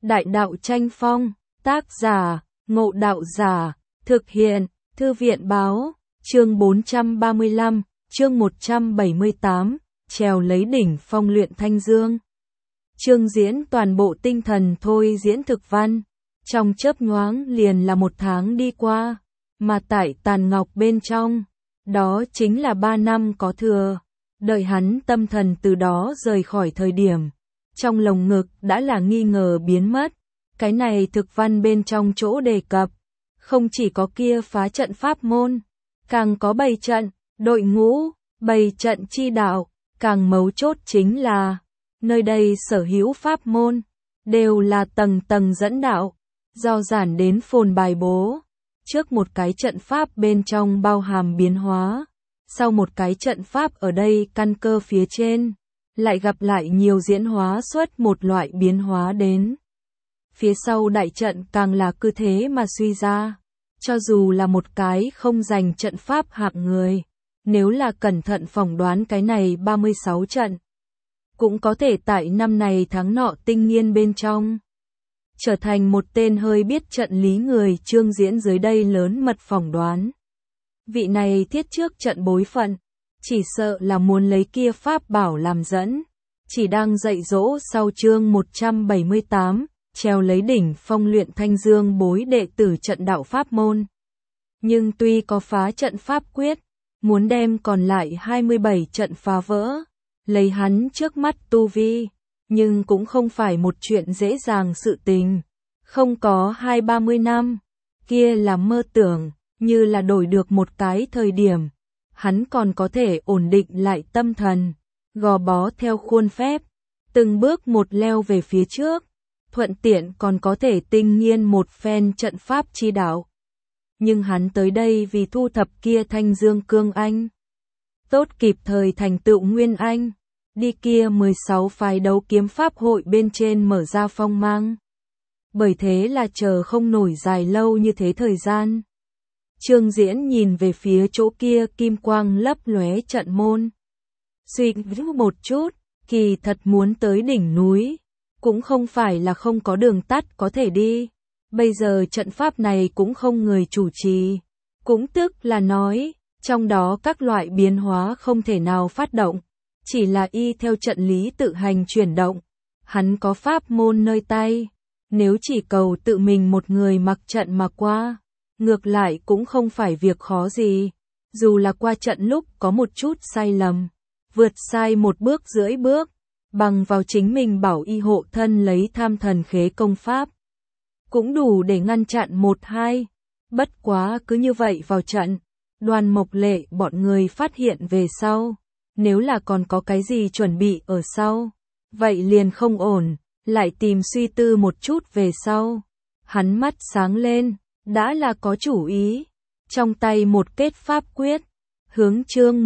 Đại đạo tranh phong, tác giả, Ngộ Đạo Giả, thực hiện, Thư viện báo, chương 435, chương 178, trèo lấy đỉnh phong luyện thanh dương. Chương diễn toàn bộ tinh thần thôi diễn thực văn, trong chớp nhoáng liền là 1 tháng đi qua, mà tại tàn ngọc bên trong, đó chính là 3 năm có thừa, đợi hắn tâm thần từ đó rời khỏi thời điểm. Trong lồng ngực đã là nghi ngờ biến mất, cái này thực văn bên trong chỗ đề cập, không chỉ có kia phá trận pháp môn, càng có bày trận, đội ngũ, bày trận chi đạo, càng mấu chốt chính là, nơi đây sở hữu pháp môn, đều là tầng tầng dẫn đạo, do giản đến phồn bài bố, trước một cái trận pháp bên trong bao hàm biến hóa, sau một cái trận pháp ở đây căn cơ phía trên. Lại gặp lại nhiều diễn hóa xuất một loại biến hóa đến. Phía sau đại trận càng là cứ thế mà suy ra. Cho dù là một cái không dành trận pháp hạng người, nếu là cẩn thận phỏng đoán cái này 36 trận, cũng có thể tại năm này tháng nọ tinh nghiên bên trong, trở thành một tên hơi biết trận lý người chương diễn dưới đây lớn mật phỏng đoán. Vị này thiết trước trận bối phận. Chỉ sợ là muốn lấy kia pháp bảo làm dẫn, chỉ đang dạy dỗ sau chương 178, trèo lấy đỉnh phong luyện thanh dương bối đệ tử trận đạo pháp môn. Nhưng tuy có phá trận pháp quyết, muốn đem còn lại 27 trận phá vỡ, lấy hắn trước mắt tu vi, nhưng cũng không phải một chuyện dễ dàng sự tình. Không có 20-30 năm, kia là mơ tưởng, như là đổi được một cái thời điểm. Hắn còn có thể ổn định lại tâm thần, gò bó theo khuôn phép, từng bước một leo về phía trước, thuận tiện còn có thể tinh nghiên một phen trận pháp chi đạo. Nhưng hắn tới đây vì thu thập kia thanh dương cương anh, tốt kịp thời thành tựu nguyên anh, đi kia 16 phái đấu kiếm pháp hội bên trên mở ra phong mang. Bởi thế là chờ không nổi dài lâu như thế thời gian. Chương diễn nhìn về phía chỗ kia kim quang lấp lóe trận môn. Suy nghĩ một chút, kỳ thật muốn tới đỉnh núi, cũng không phải là không có đường tắt có thể đi. Bây giờ trận pháp này cũng không người chủ trì, cũng tức là nói, trong đó các loại biến hóa không thể nào phát động, chỉ là y theo trận lý tự hành chuyển động. Hắn có pháp môn nơi tay, nếu chỉ cầu tự mình một người mặc trận mà qua. Ngược lại cũng không phải việc khó gì, dù là qua trận lúc có một chút sai lầm, vượt sai 1 bước rưỡi bước, bằng vào chính mình bảo y hộ thân lấy tham thần khế công pháp, cũng đủ để ngăn chặn 1-2, bất quá cứ như vậy vào trận, Đoàn Mộc Lệ bọn người phát hiện về sau, nếu là còn có cái gì chuẩn bị ở sau, vậy liền không ổn, lại tìm suy tư một chút về sau, hắn mắt sáng lên. Đã là có chủ ý, trong tay một kết pháp quyết, hướng chương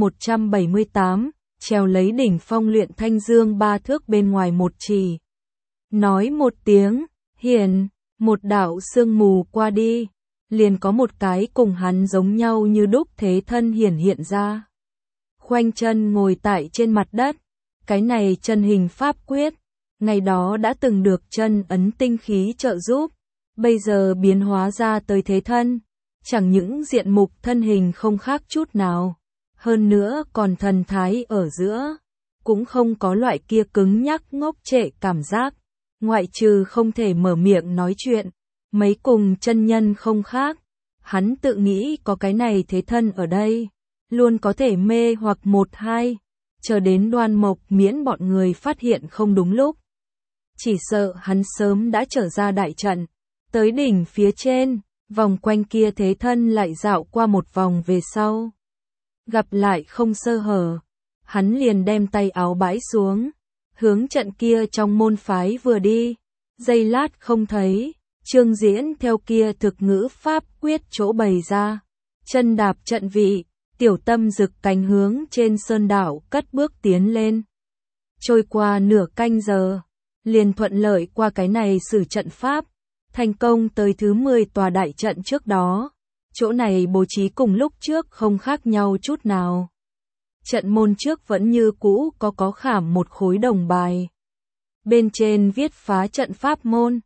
178, trèo lấy đỉnh phong luyện thanh dương 3 thước bên ngoài một chỉ. Nói một tiếng, hiển, một đạo sương mù qua đi, liền có một cái cùng hắn giống nhau như đúc thế thân hiển hiện ra. Khoanh chân ngồi tại trên mặt đất, cái này chân hình pháp quyết, ngày đó đã từng được chân ấn tinh khí trợ giúp. Bây giờ biến hóa ra tới thế thân, chẳng những diện mục thân hình không khác chút nào, hơn nữa còn thần thái ở giữa, cũng không có loại kia cứng nhắc ngốc trệ cảm giác, ngoại trừ không thể mở miệng nói chuyện, mấy cùng chân nhân không khác, hắn tự nghĩ có cái này thế thân ở đây, luôn có thể mê hoặc 1-2, chờ đến Đoan Mộc miễn bọn người phát hiện không đúng lúc. Chỉ sợ hắn sớm đã trở ra đại trận. Tới đỉnh phía trên, vòng quanh kia thế thân lại dạo qua một vòng về sau. Gặp lại không sơ hở, hắn liền đem tay áo bãi xuống, hướng trận kia trong môn phái vừa đi, giây lát không thấy, chương diễn theo kia thực ngữ pháp quyết chỗ bày ra, chân đạp trận vị, tiểu tâm rực cánh hướng trên sơn đảo cất bước tiến lên. Trôi qua nửa canh giờ, liền thuận lợi qua cái này sử trận pháp. Thành công tới thứ 10 tòa đại trận trước đó, chỗ này bố trí cùng lúc trước không khác nhau chút nào. Trận môn trước vẫn như cũ có khảm một khối đồng bài. Bên trên viết phá trận pháp môn,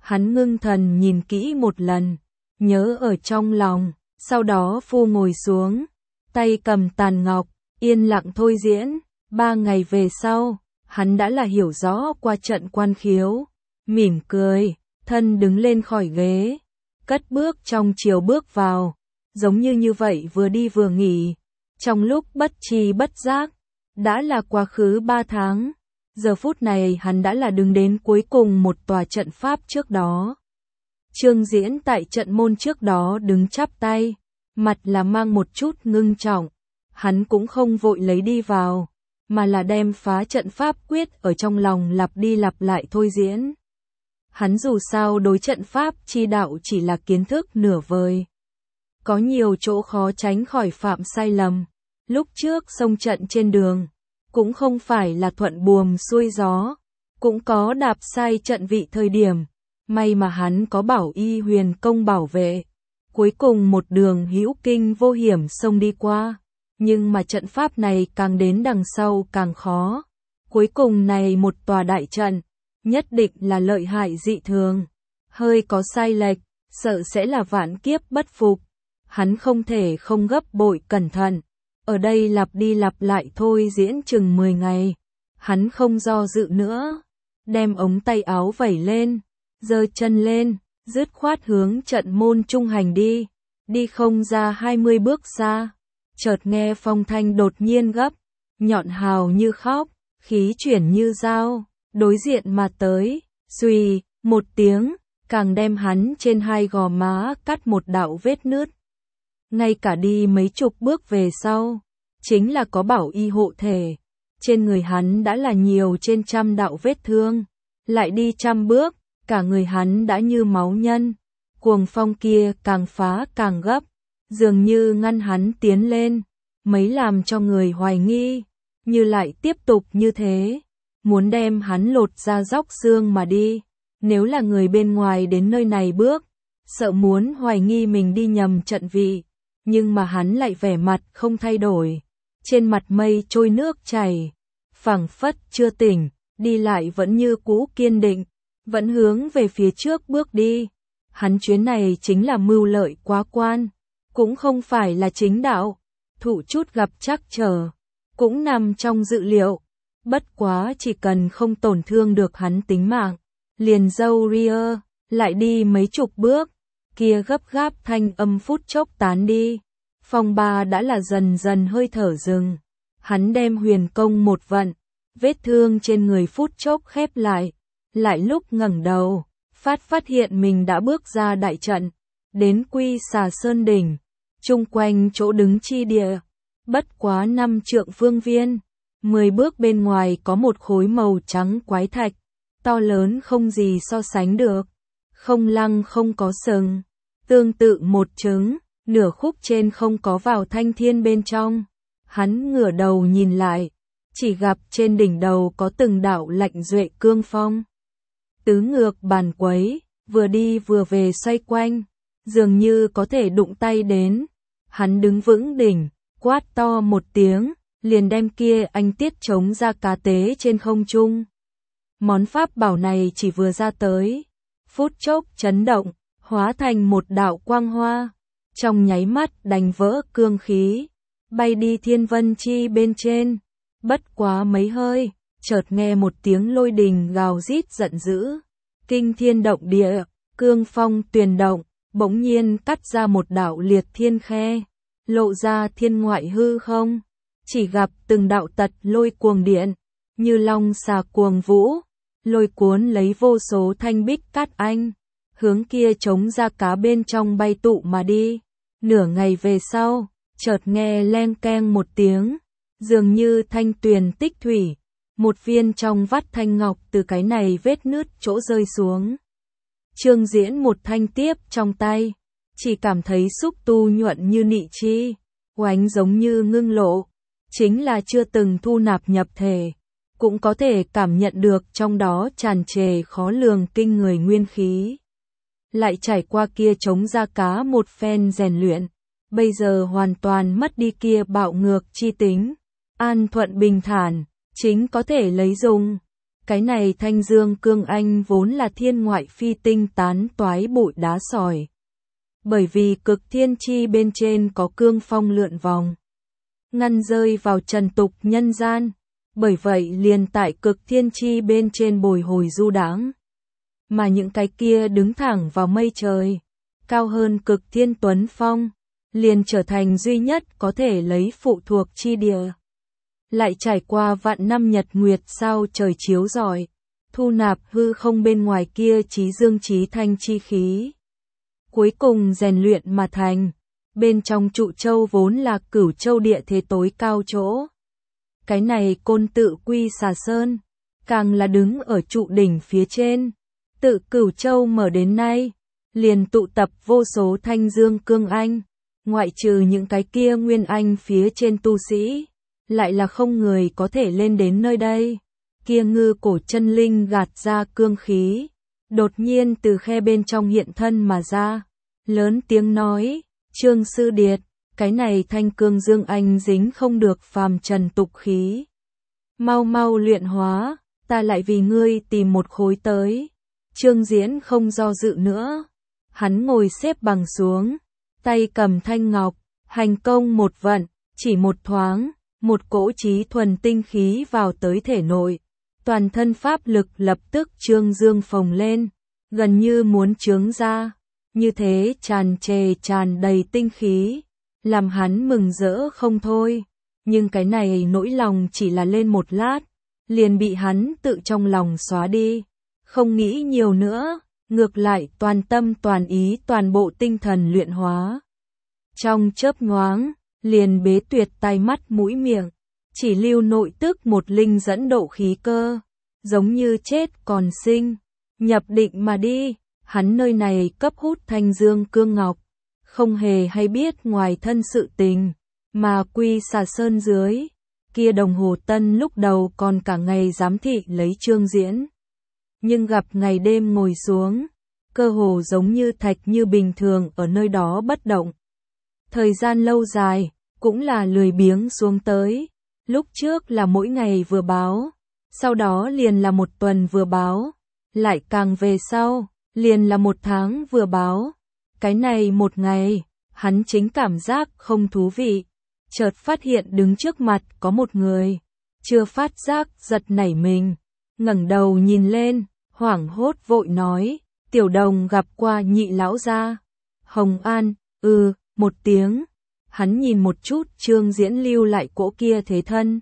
Hắn ngưng thần nhìn kỹ một lần, nhớ ở trong lòng, sau đó phu ngồi xuống, tay cầm tàn ngọc, yên lặng thôi diễn. 3 ngày về sau, hắn đã là hiểu rõ qua trận quan khiếu, mỉm cười, thân đứng lên khỏi ghế, cất bước trong chiều bước vào, giống như vậy vừa đi vừa nghỉ. Trong lúc bất tri bất giác, đã là quá khứ 3 tháng, giờ phút này hắn đã là đứng đến cuối cùng một tòa trận pháp trước đó. Trương Diễn tại trận môn trước đó đứng chắp tay, mặt là mang một chút ngưng trọng, hắn cũng không vội lấy đi vào, mà là đem phá trận pháp quyết ở trong lòng lặp đi lặp lại thôi diễn. Hắn dù sao đối trận pháp chi đạo chỉ là kiến thức nửa vời. Có nhiều chỗ khó tránh khỏi phạm sai lầm. Lúc trước xông trận trên đường, cũng không phải là thuận buồm xuôi gió, cũng có đạp sai trận vị thời điểm. May mà hắn có Bảo Y Huyền Công bảo vệ. Cuối cùng một đường hữu kinh vô hiểm xông đi qua. Nhưng mà trận pháp này càng đến đằng sau càng khó. Cuối cùng này một tòa đại trận, nhất định là lợi hại dị thường. Hơi có sai lệch, sợ sẽ là vạn kiếp bất phục. Hắn không thể không gấp bội cẩn thận. Ở đây lặp đi lặp lại thôi diễn chừng 10 ngày. Hắn không do dự nữa. Đem ống tay áo vẩy lên, giơ chân lên, dứt khoát hướng trận môn trung hành đi. Đi không ra 20 bước xa. Chợt nghe phong thanh đột nhiên gấp, nhọn hào như khóc, khí chuyển như dao, đối diện mà tới, xuy, một tiếng, càng đem hắn trên hai gò má cắt một đạo vết nứt. Ngay cả đi mấy chục bước về sau, chính là có Bảo Y hộ thể, trên người hắn đã là nhiều trên trăm đạo vết thương, lại đi trăm bước, cả người hắn đã như máu nhân, cuồng phong kia càng phá càng gấp. Dường như ngăn hắn tiến lên, mấy làm cho người hoài nghi, như lại tiếp tục như thế, muốn đem hắn lột ra róc xương mà đi. Nếu là người bên ngoài đến nơi này bước, sợ muốn hoài nghi mình đi nhầm trận vị, nhưng mà hắn lại vẻ mặt không thay đổi, trên mặt mây trôi nước chảy, phảng phất chưa tỉnh, đi lại vẫn như cũ kiên định, vẫn hướng về phía trước bước đi. Hắn chuyến này chính là mưu lợi quá quan. Cũng không phải là chính đạo, thủ chút gặp trắc trở, cũng nằm trong dự liệu. Bất quá chỉ cần không tổn thương được hắn tính mạng, liền dâu ria, lại đi mấy chục bước, kia gấp gáp thanh âm phút chốc tán đi. Phong ba đã là dần dần hơi thở dừng, hắn đem huyền công một vận, vết thương trên người phút chốc khép lại lúc ngẩng đầu, phát hiện mình đã bước ra đại trận, đến Quy Xà Sơn đỉnh. Chung quanh chỗ đứng chi địa, bất quá 5 trượng phương viên, 10 bước bên ngoài có một khối màu trắng quái thạch, to lớn không gì so sánh được, không lăng không có sừng, tương tự một trứng, nửa khúc trên không có vào thanh thiên bên trong. Hắn ngửa đầu nhìn lại, chỉ gặp trên đỉnh đầu có từng đạo lạnh duệ cương phong. Tứ ngược bàn quấy, vừa đi vừa về xoay quanh, dường như có thể đụng tay đến. Hắn đứng vững đỉnh, quát to một tiếng, liền đem kia anh tiết chống ra cá tế trên không trung. Món pháp bảo này chỉ vừa ra tới, phút chốc chấn động, hóa thành một đạo quang hoa, trong nháy mắt đánh vỡ cương khí, bay đi thiên vân chi bên trên. Bất quá mấy hơi, chợt nghe một tiếng lôi đình gào rít giận dữ, kinh thiên động địa, cương phong tuyền động. Bỗng nhiên cắt ra một đạo liệt thiên khe, lộ ra thiên ngoại hư không, chỉ gặp từng đạo tật lôi cuồng điện, như long xà cuồng vũ, lôi cuốn lấy vô số thanh bích cát anh, hướng kia chống ra cá bên trong bay tụ mà đi. Nửa ngày về sau, chợt nghe leng keng một tiếng, dường như thanh tuyền tích thủy, một viên trong vắt thanh ngọc từ cái này vết nứt chỗ rơi xuống. Trương Diễn một thanh tiếp trong tay, chỉ cảm thấy xúc tu nhuận như nị chi, oánh giống như ngưng lộ, chính là chưa từng thu nạp nhập thể, cũng có thể cảm nhận được trong đó tràn trề khó lường kinh người nguyên khí. Lại trải qua kia chống ra cá một phen rèn luyện, bây giờ hoàn toàn mất đi kia bạo ngược chi tính, an thuận bình thản, chính có thể lấy dùng. Cái này Thanh Dương Cương Anh vốn là thiên ngoại phi tinh tán toái bụi đá sỏi. Bởi vì cực thiên chi bên trên có cương phong lượn vòng, ngăn rơi vào trần tục nhân gian, bởi vậy liền tại cực thiên chi bên trên bồi hồi du đãng. Mà những cái kia đứng thẳng vào mây trời, cao hơn cực thiên tuấn phong, liền trở thành duy nhất có thể lấy phụ thuộc chi địa. Lại trải qua vạn năm nhật nguyệt sao trời chiếu rọi, thu nạp hư không bên ngoài kia trí dương trí thanh chi khí. Cuối cùng rèn luyện mà thành, bên trong trụ châu vốn là Cửu Châu địa thế tối cao chỗ. Cái này Côn Tự Quy Xà Sơn, càng là đứng ở trụ đỉnh phía trên. Tự Cửu Châu mở đến nay, liền tụ tập vô số Thanh Dương Cương Anh, ngoại trừ những cái kia Nguyên Anh phía trên tu sĩ, lại là không người có thể lên đến nơi đây. Kia Ngư Cổ chân linh gạt ra cương khí, đột nhiên từ khe bên trong hiện thân mà ra, lớn tiếng nói, Trương Sư Điệt, cái này Thanh Cương Dương Anh dính không được phàm trần tục khí. Mau mau luyện hóa, ta lại vì ngươi tìm một khối tới. Trương Diễn không do dự nữa, hắn ngồi xếp bằng xuống, tay cầm thanh ngọc, hành công một vận, chỉ một thoáng, một cỗ trí thuần tinh khí vào tới thể nội, toàn thân pháp lực lập tức trương dương phồng lên, gần như muốn trướng ra, như thế tràn trề tràn đầy tinh khí, làm hắn mừng rỡ không thôi, nhưng cái này nỗi lòng chỉ là lên một lát, liền bị hắn tự trong lòng xóa đi, không nghĩ nhiều nữa, ngược lại toàn tâm toàn ý toàn bộ tinh thần luyện hóa. Trong chớp nhoáng, liền bế tuyệt tai mắt mũi miệng, chỉ lưu nội tức một linh dẫn độ khí cơ, giống như chết còn sinh, nhập định mà đi, hắn nơi này cấp hút Thanh Dương Cương Ngọc, không hề hay biết ngoài thân sự tình, mà Quy Xà Sơn dưới, kia Đồng Hồ Tân lúc đầu còn cả ngày giám thị lấy Trương Diễn, nhưng gặp ngày đêm ngồi xuống, cơ hồ giống như thạch như bình thường ở nơi đó bất động. Thời gian lâu dài, cũng là lười biếng xuống tới, lúc trước là mỗi ngày vừa báo, sau đó liền là một tuần vừa báo, lại càng về sau, liền là một tháng vừa báo. Cái này một ngày, hắn chính cảm giác không thú vị, chợt phát hiện đứng trước mặt có một người, chưa phát giác giật nảy mình, ngẩng đầu nhìn lên, hoảng hốt vội nói, Tiểu Đồng gặp qua Nhị lão gia. Hồng An, một tiếng. Hắn nhìn một chút Trương Diễn lưu lại cỗ kia thế thân,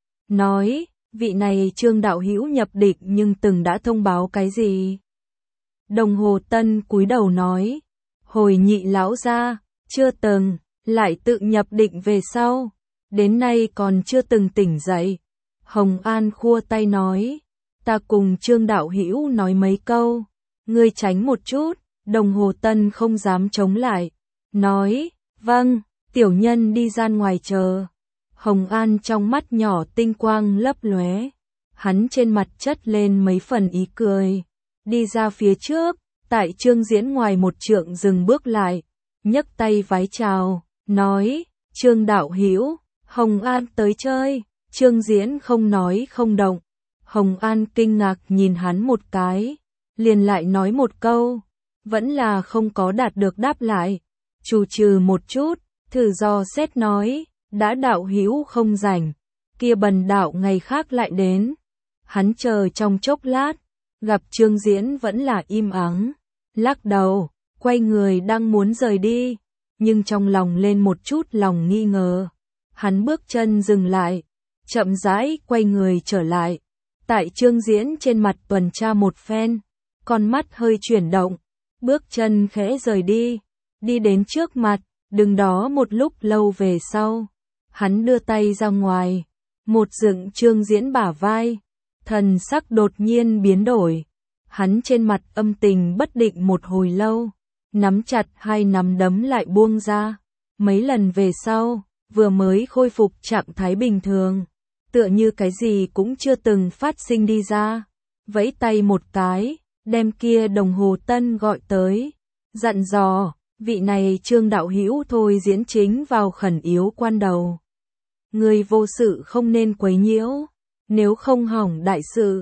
nói, vị này Trương đạo hữu nhập định nhưng từng đã thông báo cái gì? Đồng Hồ Tân cúi đầu nói, hồi Nhị lão gia, chưa từng, lại tự nhập định về sau, đến nay còn chưa từng tỉnh dậy. Hồng An khua tay nói, ta cùng Trương đạo hữu nói mấy câu, ngươi tránh một chút. Đồng Hồ Tân không dám chống lại, nói, vâng, tiểu nhân đi ra ngoài chờ. Hồng An trong mắt nhỏ tinh quang lấp lóe, hắn trên mặt chất lên mấy phần ý cười, đi ra phía trước, tại Trương Diễn ngoài một trượng dừng bước lại, nhấc tay vái chào, nói, Trương đạo hữu, Hồng An tới chơi. Trương Diễn không nói không động, Hồng An kinh ngạc nhìn hắn một cái, liền lại nói một câu, vẫn là không có đạt được đáp lại, trù trừ một chút, thử do xét nói, đã đạo hữu không rảnh, kia bần đạo ngày khác lại đến. Hắn chờ trong chốc lát, gặp Trương Diễn vẫn là im ắng, lắc đầu, quay người đang muốn rời đi, nhưng trong lòng lên một chút lòng nghi ngờ. Hắn bước chân dừng lại, chậm rãi quay người trở lại, tại Trương Diễn trên mặt tuần tra một phen, con mắt hơi chuyển động, bước chân khẽ rời đi, đi đến trước mặt, đứng đó một lúc lâu về sau, hắn đưa tay ra ngoài, một dựng Trương Diễn bả vai, thần sắc đột nhiên biến đổi, hắn trên mặt âm tình bất định một hồi lâu, nắm chặt hai nắm đấm lại buông ra, mấy lần về sau, vừa mới khôi phục trạng thái bình thường, tựa như cái gì cũng chưa từng phát sinh đi ra, vẫy tay một cái, đem kia Đồng Hồ Tân gọi tới, dặn dò, vị này Trương đạo hữu thôi diễn chính vào khẩn yếu quan đầu. Người vô sự không nên quấy nhiễu, nếu không hỏng đại sự.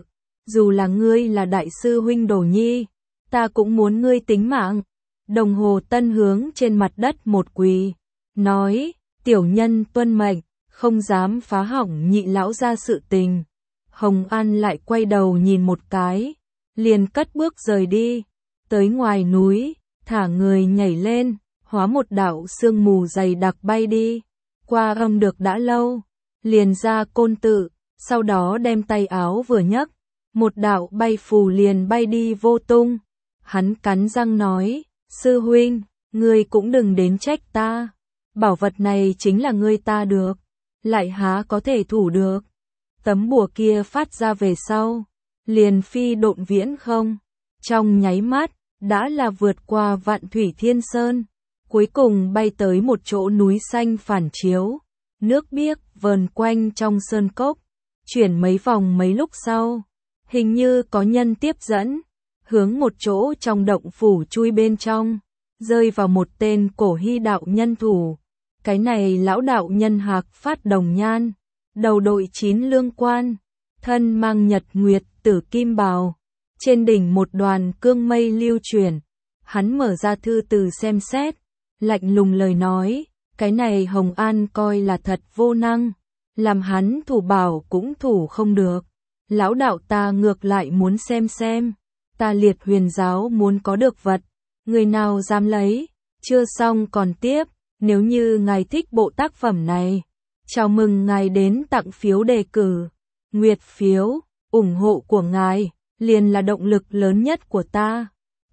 dù là ngươi là đại sư huynh Đồ Nhi, ta cũng muốn ngươi tính mạng. Đồng Hồ Tân hướng trên mặt đất một quỳ, nói, tiểu nhân tuân mệnh, không dám phá hỏng nhị lão gia sự tình. Hồng An lại quay đầu nhìn một cái, liền cất bước rời đi, tới ngoài núi, thả người nhảy lên, hóa một đạo sương mù dày đặc bay đi, qua âm được đã lâu, liền ra Côn Tự, sau đó đem tay áo vừa nhấc, một đạo bay phù liền bay đi vô tung. Hắn cắn răng nói, sư huynh, ngươi cũng đừng đến trách ta, bảo vật này chính là ngươi ta được, lại há có thể thủ được. Tấm bùa kia phát ra về sau, liền phi độn viễn không, trong nháy mắt, đã là vượt qua Vạn Thủy Thiên Sơn, cuối cùng bay tới một chỗ núi xanh phản chiếu, nước biếc vờn quanh trong sơn cốc, chuyển mấy vòng mấy lúc sau, hình như có nhân tiếp dẫn, hướng một chỗ trong động phủ chui bên trong, rơi vào một tên cổ hy đạo nhân thủ. Cái này lão đạo nhân hạc phát đồng nhan, đầu đội 9 lương quan, thân mang nhật nguyệt tử kim bào, trên đỉnh một đoàn cương mây lưu chuyển. Hắn mở ra thư từ xem xét, lạnh lùng lời nói, cái này Hồng An coi là thật vô năng, làm hắn thủ bảo cũng thủ không được. Lão đạo ta ngược lại muốn xem, ta Liệt Huyền giáo muốn có được vật, người nào dám lấy. Chưa xong còn tiếp, nếu như ngài thích bộ tác phẩm này, chào mừng ngài đến tặng phiếu đề cử, nguyệt phiếu, ủng hộ của ngài liền là động lực lớn nhất của ta.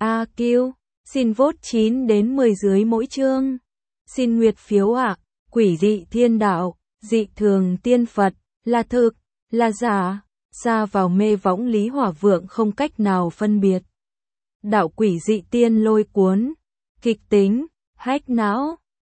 AQ, xin vote 9 đến 10 dưới mỗi chương. Xin nguyệt phiếu ạ. Quỷ dị thiên đạo, dị thường tiên Phật, là thực, là giả, xa vào mê võng Lý Hỏa Vượng không cách nào phân biệt. Đạo quỷ dị tiên lôi cuốn, kịch tính, hack não.